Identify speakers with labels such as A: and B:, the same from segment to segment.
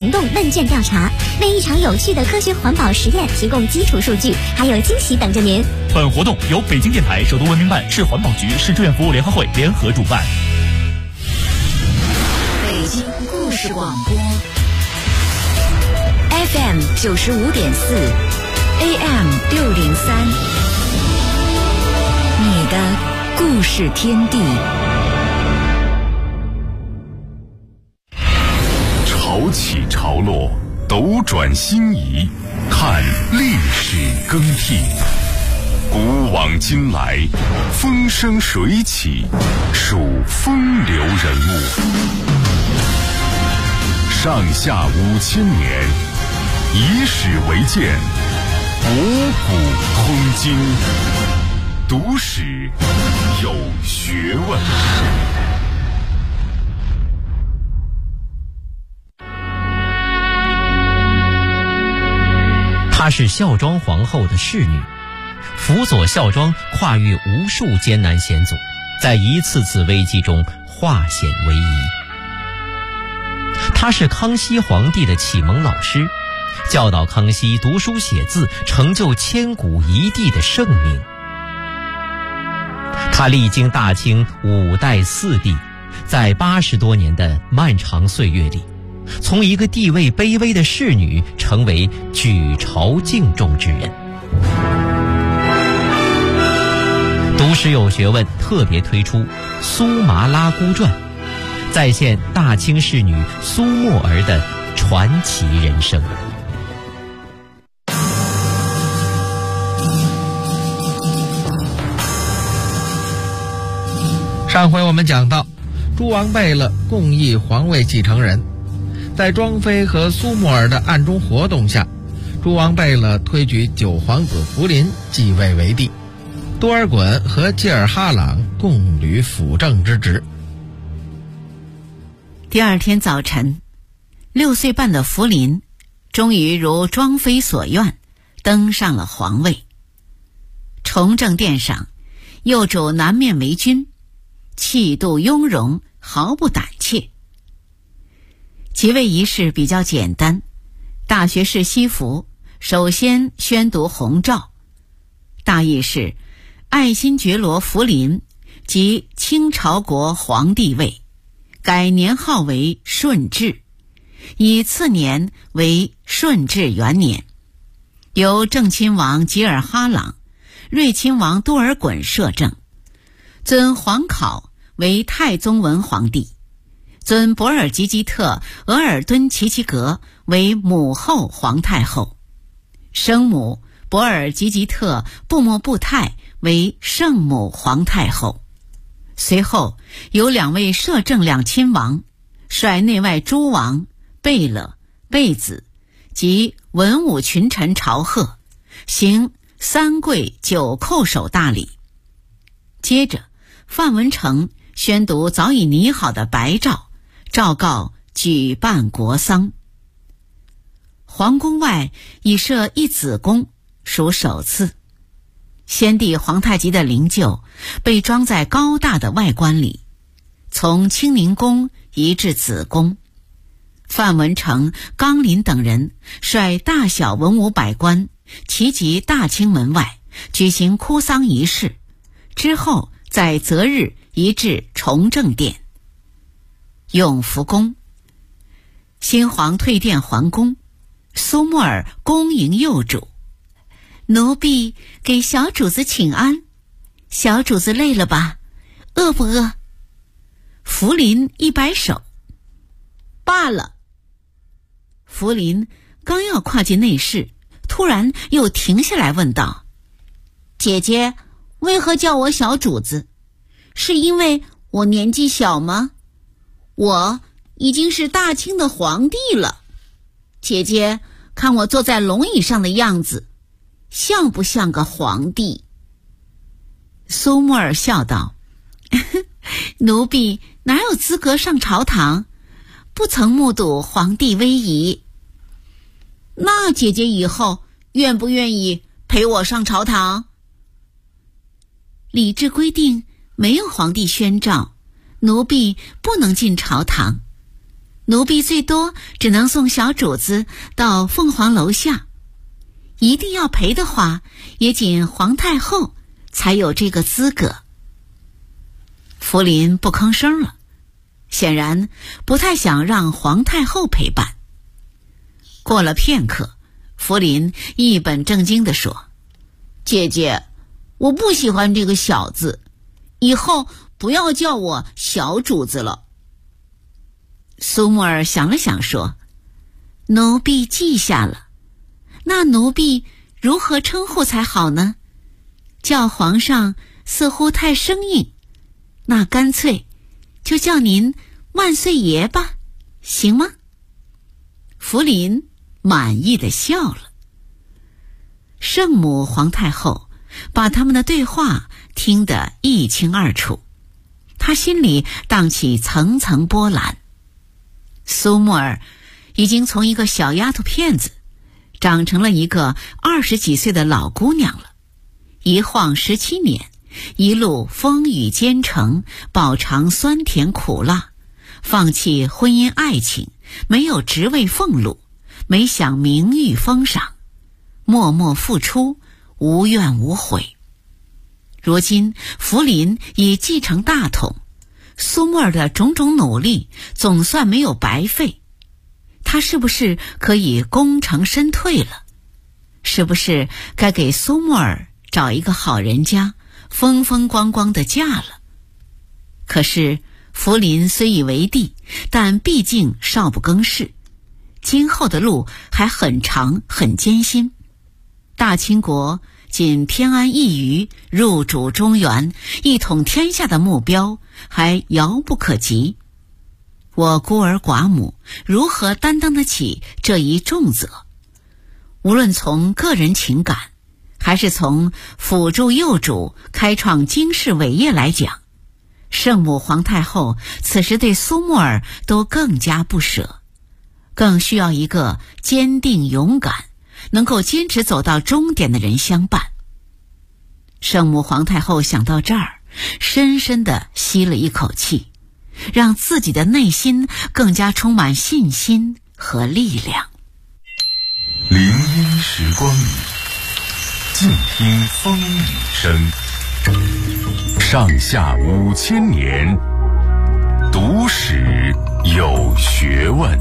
A: 行动问卷调查，为一场有趣的科学环保实验提供基础数据，还有惊喜等着您。
B: 本活动由北京电台、首都文明办、市环保局、市志愿服务联合会联合主办。
C: 北京故事广播 FM 95.4 AM 603，你的故事天地。
D: 潮起潮落，斗转星移，看历史更替。古往今来，风生水起，数风流人物。上下5000年，以史为鉴，博古通今。读史有学问。
E: 她是孝庄皇后的侍女，辅佐孝庄跨越无数艰难险阻，在一次次危机中化险为夷。她是康熙皇帝的启蒙老师，教导康熙读书写字，成就千古一帝的盛名。她历经大清5代4帝，在80多年的漫长岁月里，从一个地位卑微的侍女成为举朝敬重之人。读史有学问特别推出《苏麻拉姑传》，再现大清侍女苏沫儿的传奇人生。
F: 上回我们讲到，诸王贝勒共议皇位继承人。在庄妃和苏沫儿的暗中活动下，诸王贝勒推举九皇子福临继位为帝，多尔衮和济尔哈朗共履辅政之职。
C: 第二天早晨，6岁半的福临终于如庄妃所愿登上了皇位。崇政殿上，幼主南面为君，气度雍容，毫不胆怯。即位仪式比较简单，大学士西服首先宣读弘诏，大意是爱新觉罗福临即清朝国皇帝位，改年号为顺治，以次年为顺治元年，由正亲王吉尔哈朗、睿亲王多尔衮摄政，尊皇考为太宗文皇帝，尊博尔济吉特额尔敦齐齐格为母后皇太后，生母博尔济吉特布莫布泰为圣母皇太后。随后有2位摄政两亲王，率内外诸王、贝勒、贝子及文武群臣朝贺，行3跪9叩首大礼。接着范文成宣读早已拟好的白诏，诏告举办国丧。皇宫外已设一子宫，属首次。先帝皇太极的灵柩被装在高大的外棺里，从清宁宫移至子宫。范文成、纲林等人率大小文武百官齐集大清门外，举行哭丧仪式，之后在择日移至崇政殿。永福宫，新皇退殿还宫，苏沫儿恭迎幼主，奴婢给小主子请安，小主子累了吧？饿不饿？福临一摆手，罢了。福临刚要跨进内室，突然又停下来问道：姐姐为何叫我小主子？是因为我年纪小吗？我已经是大清的皇帝了，姐姐看我坐在龙椅上的样子，像不像个皇帝？苏沫儿笑道：奴婢哪有资格上朝堂，不曾目睹皇帝威仪。那姐姐以后愿不愿意陪我上朝堂？礼制规定，没有皇帝宣诏，奴婢不能进朝堂。 奴婢最多只能送小主子到凤凰楼下，一定要陪的话，也仅皇太后才有这个资格。福临不吭声了，显然不太想让皇太后陪伴。过了片刻，福临一本正经地说：姐姐，我不喜欢这个小字，以后不要叫我小主子了。苏木儿想了想说：奴婢记下了，那奴婢如何称呼才好呢？叫皇上似乎太生硬，那干脆就叫您万岁爷吧，行吗？福临满意地笑了。圣母皇太后把他们的对话听得一清二楚，她心里荡起层层波澜。苏木儿已经从一个小丫头片子长成了一个20几岁的老姑娘了，一晃17年，一路风雨兼程，饱尝酸甜苦辣，放弃婚姻爱情，没有职位俸禄，没享名誉封赏，默默付出，无怨无悔。如今福临已继承大统，苏木儿的种种努力总算没有白费，他是不是可以功成身退了？是不是该给苏木儿找一个好人家，风风光光的嫁了？可是福临虽已为帝，但毕竟少不更事，今后的路还很长很艰辛。大清国仅偏安一隅，入主中原，一统天下的目标还遥不可及。我孤儿寡母如何担当得起这一重责？无论从个人情感，还是从辅助幼主开创经世伟业来讲，圣母皇太后此时对苏木儿都更加不舍，更需要一个坚定勇敢，能够坚持走到终点的人相伴。圣母皇太后想到这儿，深深地吸了一口气，让自己的内心更加充满信心和力量。
D: 林荫时光里，静听风雨声。上下5000年，读史有学问。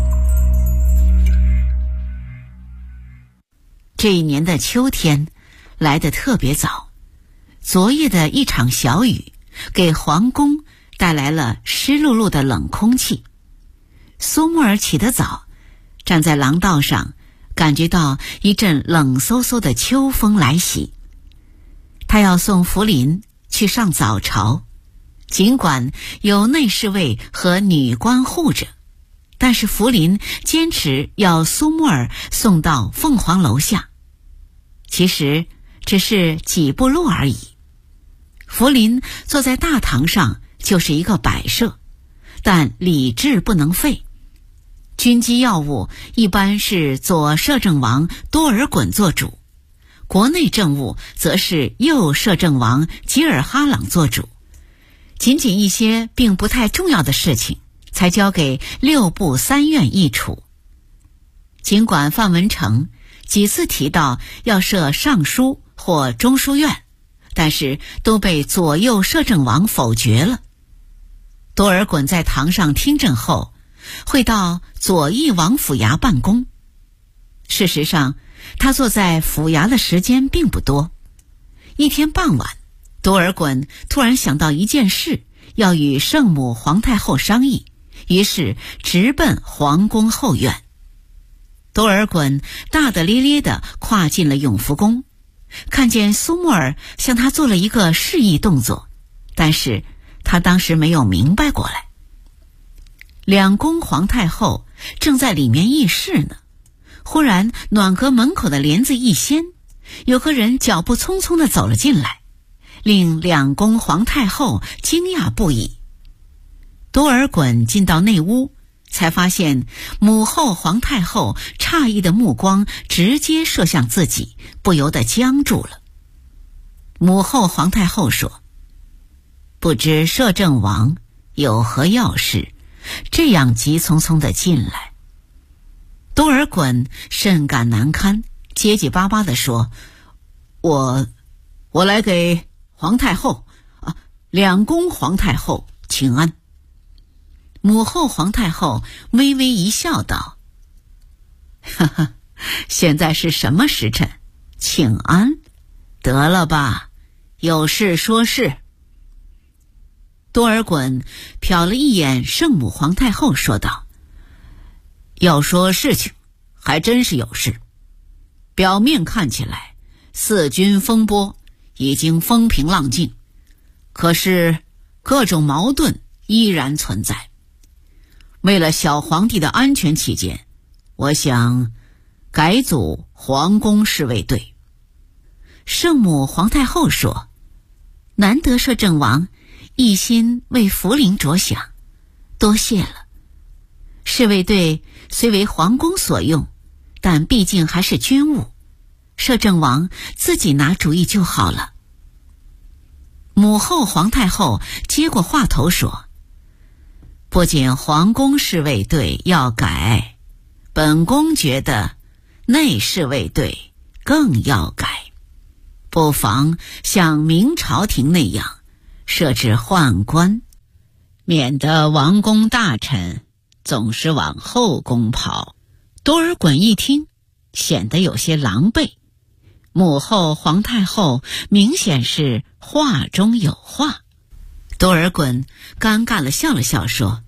C: 这一年的秋天来得特别早，昨夜的一场小雨给皇宫带来了湿漉漉的冷空气。苏木儿起得早，站在廊道上，感觉到一阵冷飕飕的秋风来袭。他要送福临去上早朝，尽管有内侍卫和女官护着，但是福临坚持要苏木儿送到凤凰楼下。其实只是几步路而已。福临坐在大堂上就是一个摆设，但礼制不能废。军机要务一般是左摄政王多尔衮做主，国内政务则是右摄政王吉尔哈朗做主，仅仅一些并不太重要的事情才交给6部3院议处。尽管范文成几次提到要设尚书或中书院，但是都被左右摄政王否决了。多尔衮在堂上听政后，会到左翼王府衙办公。事实上，他坐在府衙的时间并不多。一天傍晚，多尔衮突然想到一件事，要与圣母皇太后商议，于是直奔皇宫后院。多尔衮大大咧咧地跨进了永福宫，看见苏木儿向他做了一个示意动作，但是他当时没有明白过来。两宫皇太后正在里面议事呢，忽然暖阁门口的帘子一掀，有个人脚步匆匆地走了进来，令两宫皇太后惊讶不已。多尔衮进到内屋，才发现母后皇太后诧异的目光直接射向自己，不由得僵住了。母后皇太后说：不知摄政王有何要事， 这样急匆匆地进来。多尔衮甚感难堪，结结巴巴地说：“我来给皇太后两宫皇太后请安。”母后皇太后微微一笑道：“哈哈，现在是什么时辰？请安？得了吧，有事说事。”多尔衮瞟了一眼圣母皇太后，说道：“要说事情，还真是有事。表面看起来，四军风波已经风平浪静，可是各种矛盾依然存在。为了小皇帝的安全起见，我想改组皇宫侍卫队。”圣母皇太后说：“难得摄政王一心为福临着想，多谢了。侍卫队虽为皇宫所用，但毕竟还是军务，摄政王自己拿主意就好了。”母后皇太后接过话头说：“不仅皇宫侍卫队要改，本宫觉得内侍卫队更要改，不妨像明朝廷那样设置宦官，免得王公大臣总是往后宫跑。”多尔衮一听，显得有些狼狈。母后皇太后明显是话中有话。多尔衮尴尬地笑了笑说：“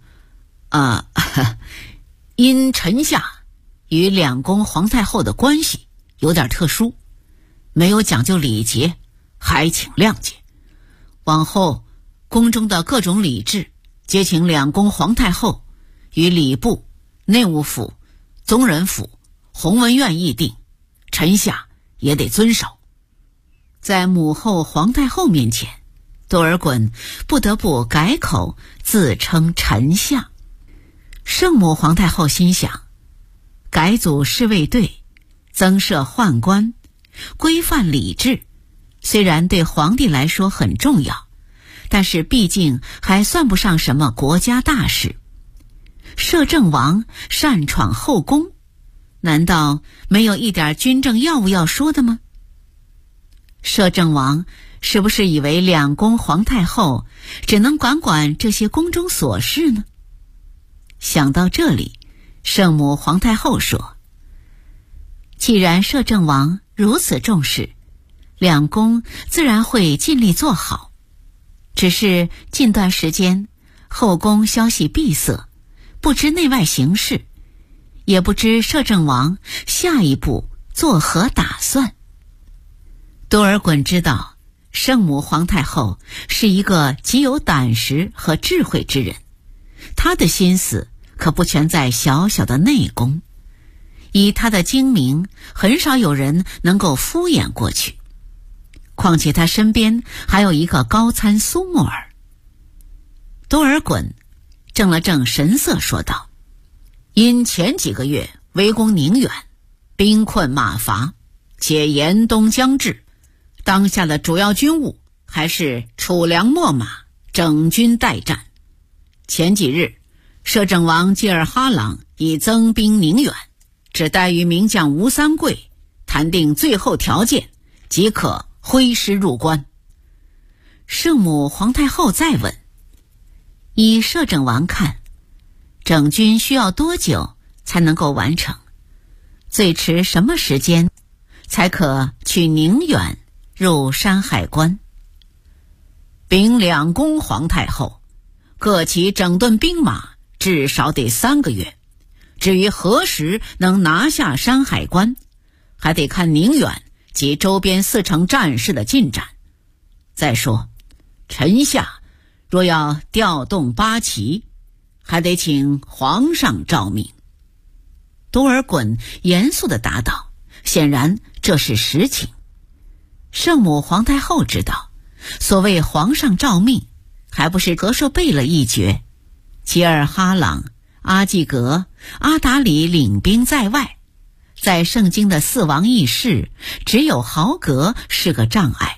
C: 因臣下与两宫皇太后的关系有点特殊，没有讲究礼节，还请谅解。往后宫中的各种礼制，皆请两宫皇太后与礼部、内务府、宗人府、弘文院议定，臣下也得遵守。”在母后皇太后面前，多尔衮不得不改口自称臣下。圣母皇太后心想，改组侍卫队，增设宦官，规范礼制，虽然对皇帝来说很重要，但是毕竟还算不上什么国家大事。摄政王擅闯后宫，难道没有一点军政要务要说的吗？摄政王是不是以为两宫皇太后只能管这些宫中琐事呢？想到这里，圣母皇太后说：“既然摄政王如此重视，两宫自然会尽力做好。只是近段时间后宫消息闭塞，不知内外形势，也不知摄政王下一步作何打算。”多尔衮知道圣母皇太后是一个极有胆识和智慧之人，她的心思可不全在小小的内宫，以她的精明，很少有人能够敷衍过去。况且她身边还有一个高参苏木尔。多尔衮正了正神色说道：“因前几个月围攻宁远，兵困马乏，且严冬将至，当下的主要军务还是储粮秣马，整军待战。前几日，摄政王济尔哈朗已增兵宁远，只待与名将吴三桂谈定最后条件，即可挥师入关。”圣母皇太后再问：“依摄政王看，整军需要多久才能够完成？最迟什么时间才可去宁远入山海关？”禀两宫皇太后，各起整顿兵马至少得3个月，至于何时能拿下山海关，还得看宁远及周边4城战事的进展。再说，臣下若要调动八旗，还得请皇上诏命。多尔衮严肃地答道，显然这是实情。圣母皇太后知道，所谓皇上诏命，还不是和硕贝勒一爵，吉尔哈朗、阿济格、阿达里领兵在外，在圣经的4王议事，只有豪格是个障碍。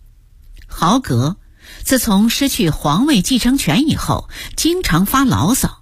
C: 豪格自从失去皇位继承权以后，经常发牢骚，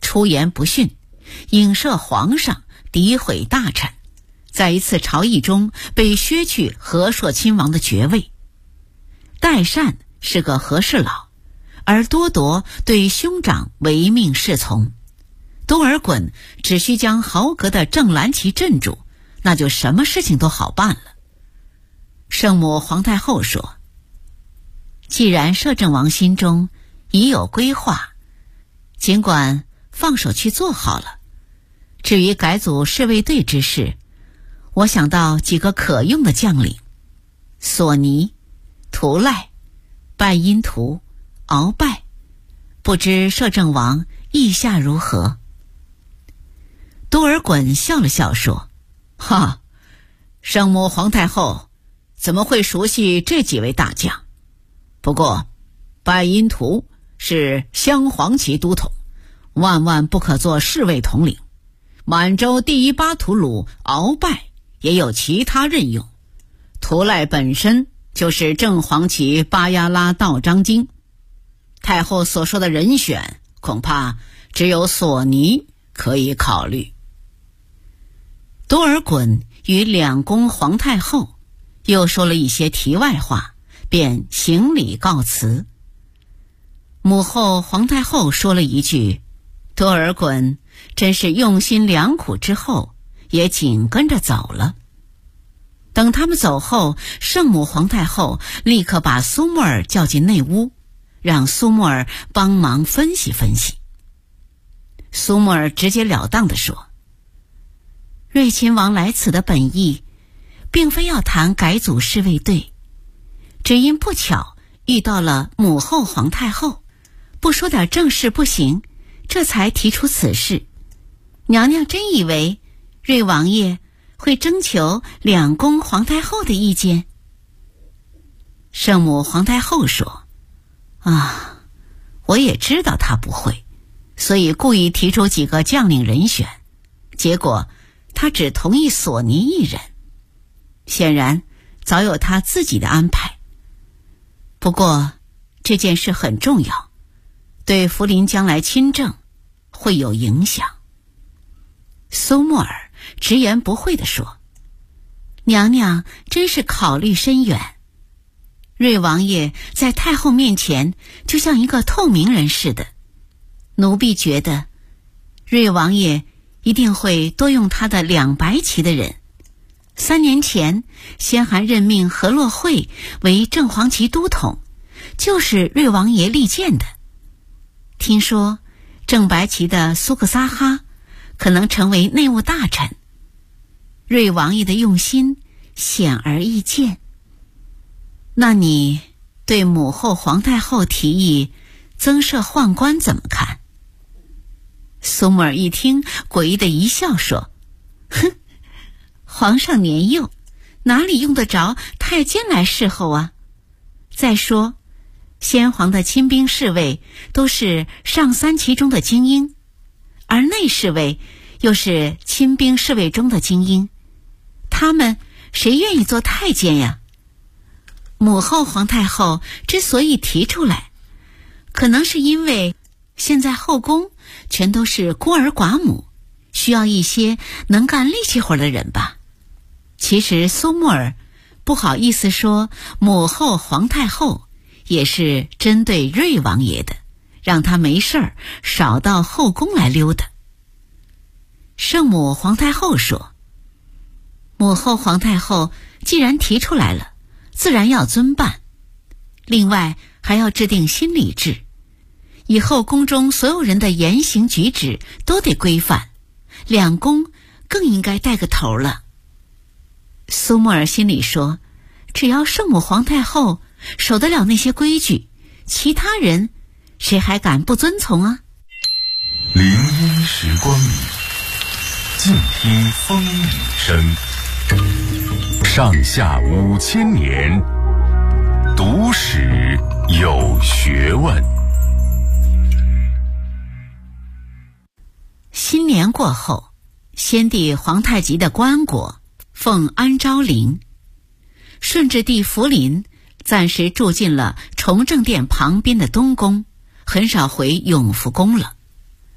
C: 出言不逊，影射皇上，诋毁大臣，在一次朝议中被削去和硕亲王的爵位。代善是个和事佬，而多铎对兄长唯命是从。多尔衮只需将豪格的郑兰旗镇住，那就什么事情都好办了。圣母皇太后说，既然摄政王心中已有规划，尽管放手去做好了。至于改组侍卫队之事，我想到几个可用的将领：索尼、图赖、拜因图、鳌拜，不知摄政王意下如何？多尔衮笑了笑说，哈，圣母皇太后怎么会熟悉这几位大将？不过拜因图是镶黄旗都统，万万不可做侍卫统领。满洲第一巴图鲁鳌拜也有其他任用，图赖本身就是正黄旗巴亚拉道章京。太后所说的人选，恐怕只有索尼可以考虑。多尔衮与两宫皇太后又说了一些题外话，便行礼告辞。母后皇太后说了一句，多尔衮真是用心良苦，之后也紧跟着走了。等他们走后，圣母皇太后立刻把苏木尔叫进内屋，让苏木尔帮忙分析分析。苏木尔直截了当地说，睿亲王来此的本意并非要谈改组侍卫队，只因不巧遇到了母后皇太后，不说点正事不行，这才提出此事。娘娘真以为睿王爷会征求两宫皇太后的意见？圣母皇太后说，我也知道他不会，所以故意提出几个将领人选，结果他只同意索尼一人，显然早有他自己的安排。不过这件事很重要，对福临将来亲政会有影响。苏木尔直言不讳地说，娘娘真是考虑深远。睿王爷在太后面前就像一个透明人似的，奴婢觉得睿王爷一定会多用他的两白旗的人。3年前先还任命何洛会为正黄旗都统，就是睿王爷力荐的。听说正白旗的苏克萨哈可能成为内务大臣，睿王爷的用心显而易见。那你对母后皇太后提议增设宦官怎么看？苏木尔一听，诡异的一笑说，哼，皇上年幼，哪里用得着太监来侍候啊？再说先皇的亲兵侍卫都是上3旗中的精英，而内侍卫又是亲兵侍卫中的精英，他们谁愿意做太监呀？母后皇太后之所以提出来，可能是因为现在后宫全都是孤儿寡母，需要一些能干力气活的人吧。其实苏木尔不好意思说母后皇太后也是针对睿王爷的，让他没事儿少到后宫来溜达。圣母皇太后说，母后皇太后既然提出来了，自然要遵办，另外还要制定新礼制，以后宫中所有人的言行举止都得规范，两宫更应该带个头了。苏木尔心里说，只要圣母皇太后守得了那些规矩，其他人谁还敢不遵从啊？
D: 林荫时光里，静听风雨声，上下5000年，读史有学问。
C: 新年过后，先帝皇太极的棺椁奉安昭陵，顺治帝福临暂时住进了崇政殿旁边的东宫，很少回永福宫了。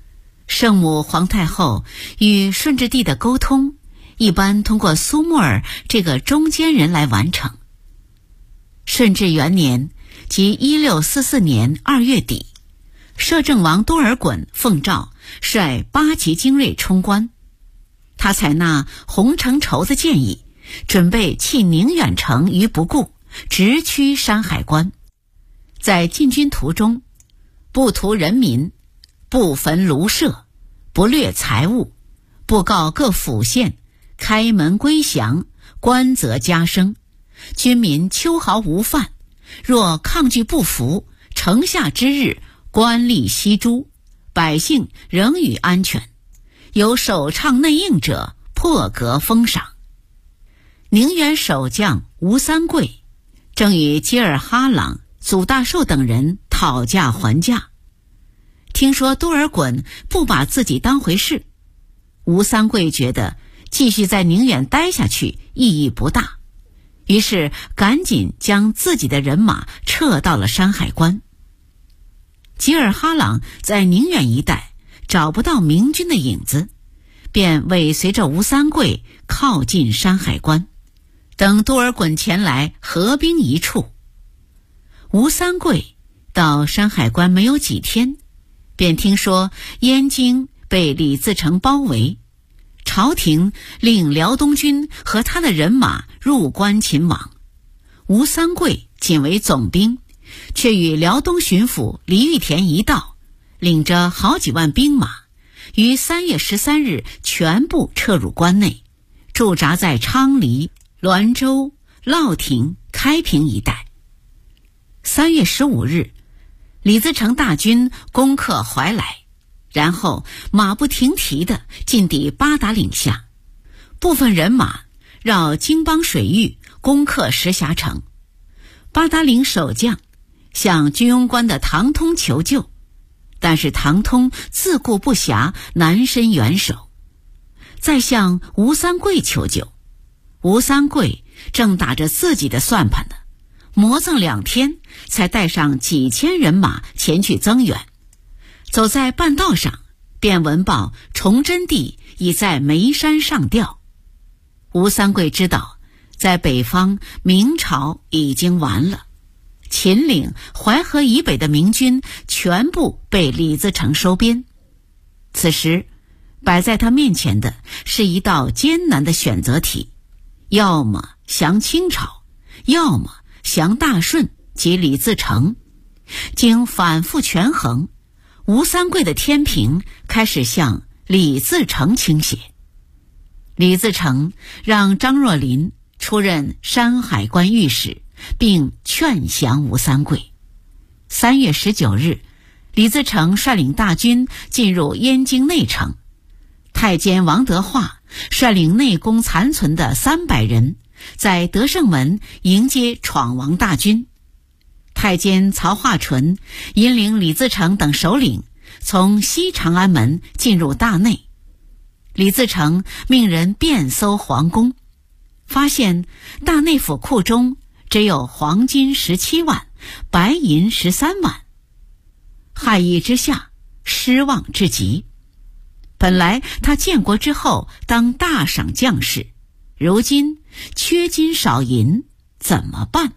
C: 圣母皇太后与顺治帝的沟通一般通过苏木尔这个中间人来完成。顺治元年，即1644年2月底，摄政王多尔衮奉诏率8级精锐冲关。他采纳洪承畴的建议，准备弃宁远城于不顾，直趋山海关。在进军途中，不屠人民，不焚庐舍，不掠财物，布告各府县，开门归降，官则加升，军民秋毫无犯，若抗拒不服，城下之日，官吏悉诛，百姓仍予安全，有首倡内应者，破格封赏。宁远守将吴三桂正与吉尔哈朗、祖大寿等人讨价还价。听说多尔衮不把自己当回事，吴三桂觉得继续在宁远待下去意义不大，于是赶紧将自己的人马撤到了山海关。吉尔哈朗在宁远一带找不到明军的影子，便尾随着吴三桂靠近山海关，等多尔衮前来合兵一处。吴三桂到山海关没有几天，便听说燕京被李自成包围，朝廷令辽东军和他的人马入关擒王。吴三桂仅为总兵，却与辽东巡抚李玉田一道，领着好几万兵马，于3月13日全部撤入关内，驻扎在昌黎、滦州、乐亭、开平一带。3月15日，李自成大军攻克怀来，然后马不停蹄地进抵八达岭下，部分人马绕京邦水域攻克石峡城。八达岭守将向居庸关的唐通求救，但是唐通自顾不暇，难伸援手。再向吴三桂求救，吴三桂正打着自己的算盘呢，磨蹭2天才带上几千人马前去增援。走在半道上，便闻报崇祯帝已在眉山上吊。吴三桂知道在北方明朝已经完了，秦岭、淮河以北的明军全部被李自成收编。此时摆在他面前的是一道艰难的选择题，要么降清朝，要么降大顺及李自成。经反复权衡，吴三桂的天平开始向李自成倾斜。李自成让张若麟出任山海关御史，并劝降吴三桂。3月19日，李自成率领大军进入燕京内城，太监王德化率领内宫残存的300人，在德胜门迎接闯王大军。太监曹化纯引领李自成等首领从西长安门进入大内。李自成命人遍搜皇宫，发现大内府库中只有黄金17万，白银13万。骇意之下，失望至极。本来他建国之后当大赏将士，如今缺金少银，怎么办？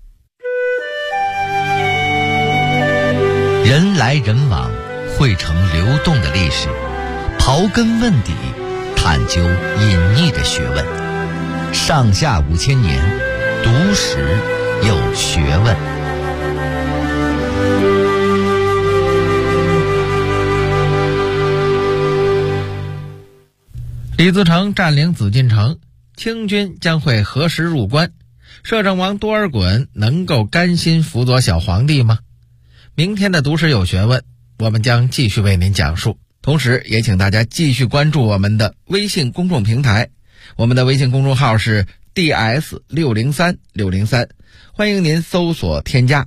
G: 人来人往，汇成流动的历史，刨根问底，探究隐匿的学问。上下5000年，读史有学问。
F: 李自成占领紫禁城，清军将会何时入关？摄政王多尔衮能够甘心辅佐小皇帝吗？明天的读史有学问，我们将继续为您讲述。同时也请大家继续关注我们的微信公众平台，我们的微信公众号是 DS603603，欢迎您搜索添加。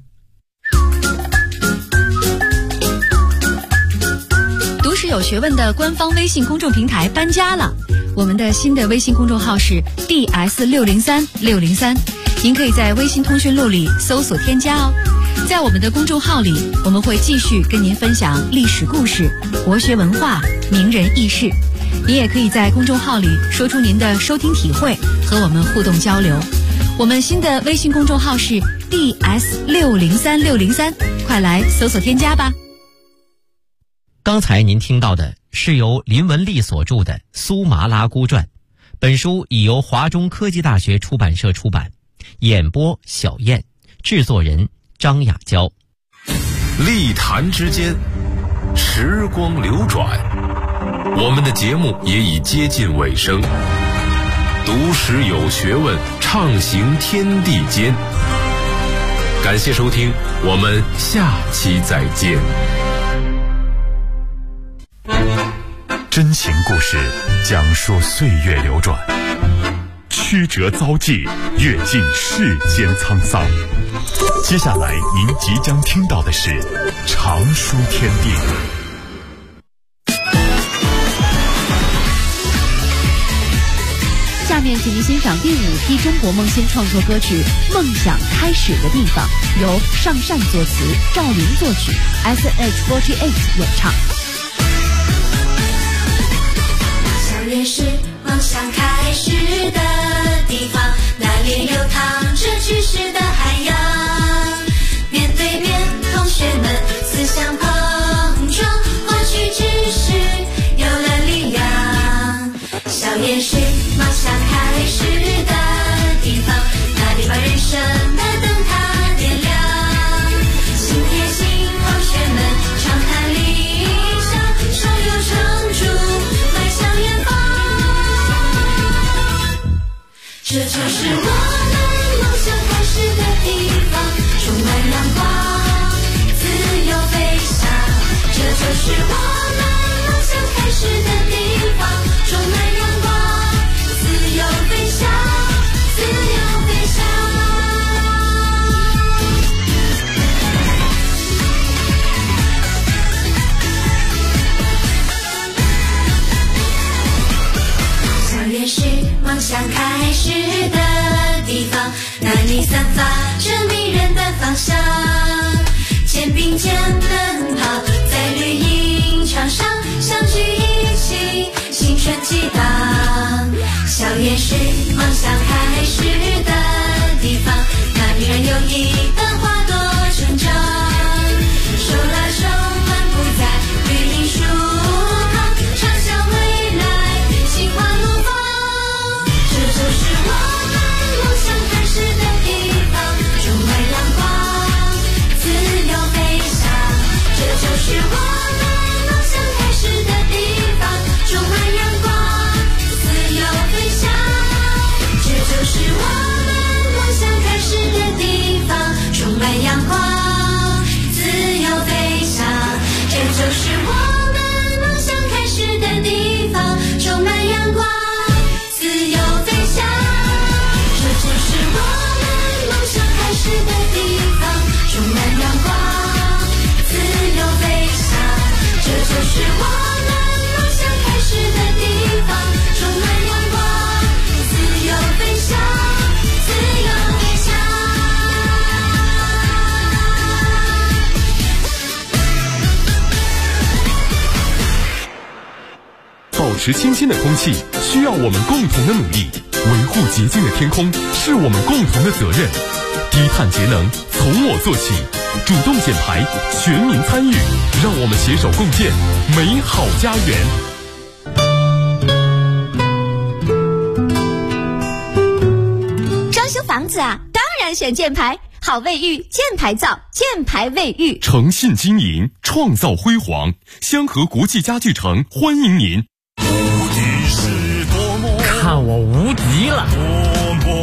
H: 读史有学问的官方微信公众平台搬家了，我们的新的微信公众号是 DS603603，您可以在微信通讯录里搜索添加哦。 在我们的公众号里，我们会继续跟您分享历史故事、国学文化、名人轶事。您也可以在公众号里说出您的收听体会，和我们互动交流。我们新的微信公众号是 DS603603，快来搜索添加吧。
E: 刚才您听到的是由林文丽所著的《苏麻拉姑传》，本书已由华中科技大学出版社出版，演播小燕，制作人张雅娇。
D: 历坛之间，时光流转，我们的节目也已接近尾声。读史有学问，畅行天地间。感谢收听，我们下期再见。
B: 真情故事讲述岁月流转，曲折遭际，阅尽世间沧桑。接下来您即将听到的是《常书天地》。
I: 下面请您欣赏第5批中国梦仙创作歌曲《梦想开始的地方》，由尚善作词，赵琳作曲， SH48 演唱。
J: 校园是梦想开始的地方，那里流淌着知识的海洋，面对面同学们思想碰撞，获取知识有了力量。校园是梦想开始的地方，那里把人生的灯塔点亮，心贴心同学们常谈理想，手有成竹迈向远方。这就是我们梦想开始的地方，充满阳光，自由飞翔。这就是我们梦想开始的地方，充满阳光，自由飞翔，自由飞翔。校园是梦想开始的地方，那里散发着迷人的芳香，肩并肩奔跑在绿茵场上，相聚一起青春激荡。校园是梦想开始的地方，那里人有意的花朵成长，手拉手漫步在绿荫树旁，畅想未来心花怒放。这就是我们梦想开始的地方，充满阳光，自由飞翔。这就是我们梦想开始的地方，充满阳光，自由飞翔。这就是我们梦想开始的地方，充满阳光，自由飞翔。这就是我们梦想开始的地方，充满阳光，自由飞翔。这就是我们梦想开始的地方，充满阳光，自由飞翔。这就是我们梦想开始的地方，充满阳光，自由飞翔，自由飞翔。
B: 保持清新的空气需要我们共同的努力，维护洁净的天空是我们共同的责任。低碳节能从我做起，主动减排，全民参与，让我们携手共建美好家园。
A: 装修房子啊，当然选建牌，好卫浴建牌造，建牌卫浴，
B: 诚信经营，创造辉煌。香河国际家具城欢迎您。